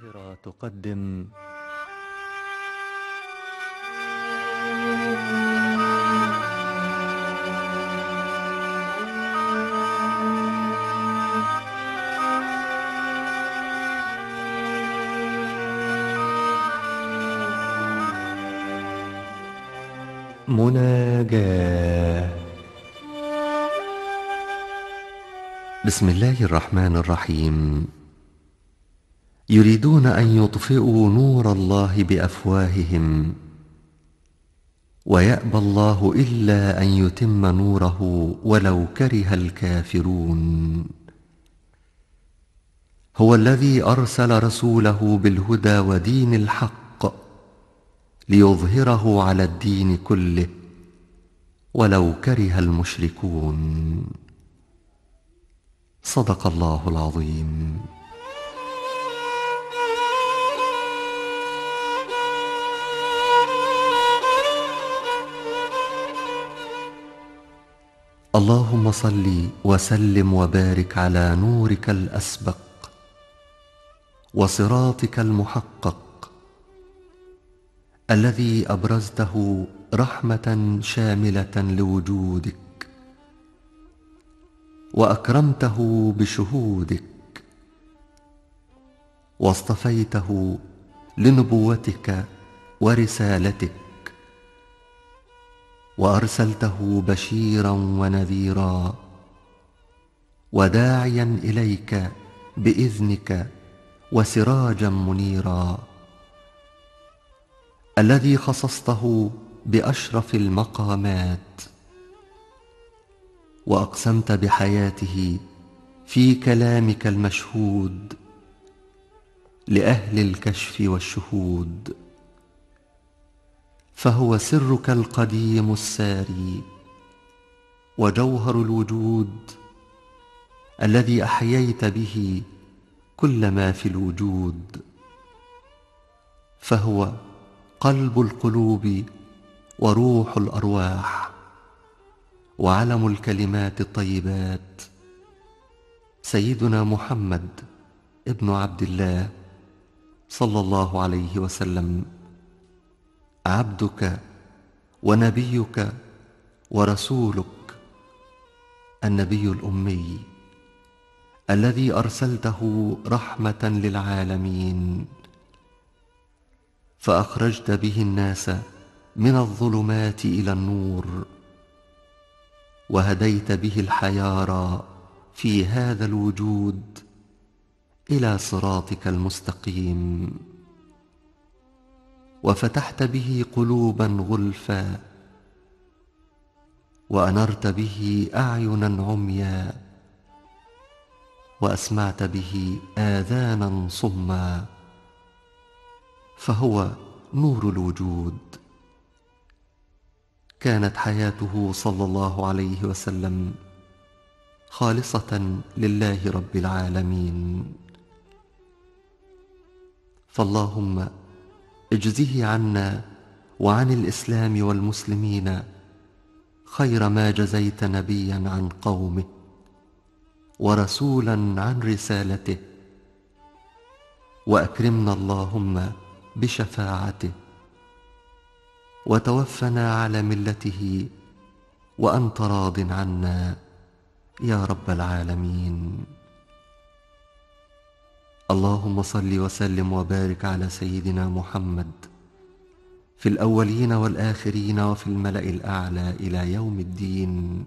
القاهرة تقدم مناجاة. بسم الله الرحمن الرحيم. يريدون أن يطفئوا نور الله بأفواههم ويأبى الله إلا أن يتم نوره ولو كره الكافرون. هو الذي أرسل رسوله بالهدى ودين الحق ليظهره على الدين كله ولو كره المشركون. صدق الله العظيم. اللهم صل وسلم وبارك على نورك الأسبق وصراطك المحقق الذي أبرزته رحمة شاملة لوجودك وأكرمته بشهودك واصطفيته لنبوتك ورسالتك وأرسلته بشيرا ونذيرا وداعيا إليك بإذنك وسراجا منيرا، الذي خصصته بأشرف المقامات وأقسمت بحياته في كلامك المشهود لأهل الكشف والشهود، فهو سرك القديم الساري وجوهر الوجود الذي أحييت به كل ما في الوجود، فهو قلب القلوب وروح الأرواح وعلم الكلمات الطيبات، سيدنا محمد ابن عبد الله صلى الله عليه وسلم، عبدك ونبيك ورسولك، النبي الأمي الذي أرسلته رحمة للعالمين، فأخرجت به الناس من الظلمات إلى النور، وهديت به الحيارى في هذا الوجود إلى صراطك المستقيم، وفتحت به قلوبا غلفا، وأنرت به أعينا عميا، وأسمعت به آذانا صما، فهو نور الوجود. كانت حياته صلى الله عليه وسلم خالصة لله رب العالمين، فاللهم اجزه عنا وعن الإسلام والمسلمين خير ما جزيت نبيا عن قومه ورسولا عن رسالته، وأكرمنا اللهم بشفاعته، وتوفنا على ملته وأنت راض عنا يا رب العالمين. اللهم صل وسلم وبارك على سيدنا محمد في الأولين والآخرين وفي الملأ الأعلى إلى يوم الدين،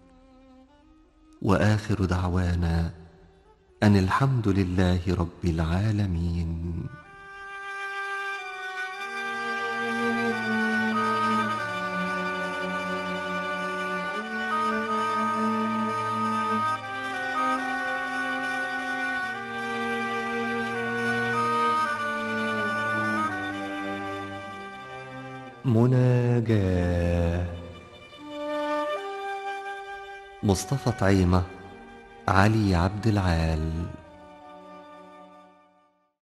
وآخر دعوانا أن الحمد لله رب العالمين. مناجاة. مصطفى طعيمة، علي عبد العال.